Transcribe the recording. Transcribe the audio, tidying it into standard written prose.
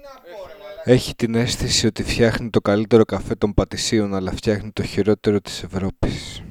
Έχει την αίσθηση ότι φτιάχνει το καλύτερο καφέ των Πατησίων, αλλά φτιάχνει το χειρότερο της Ευρώπης.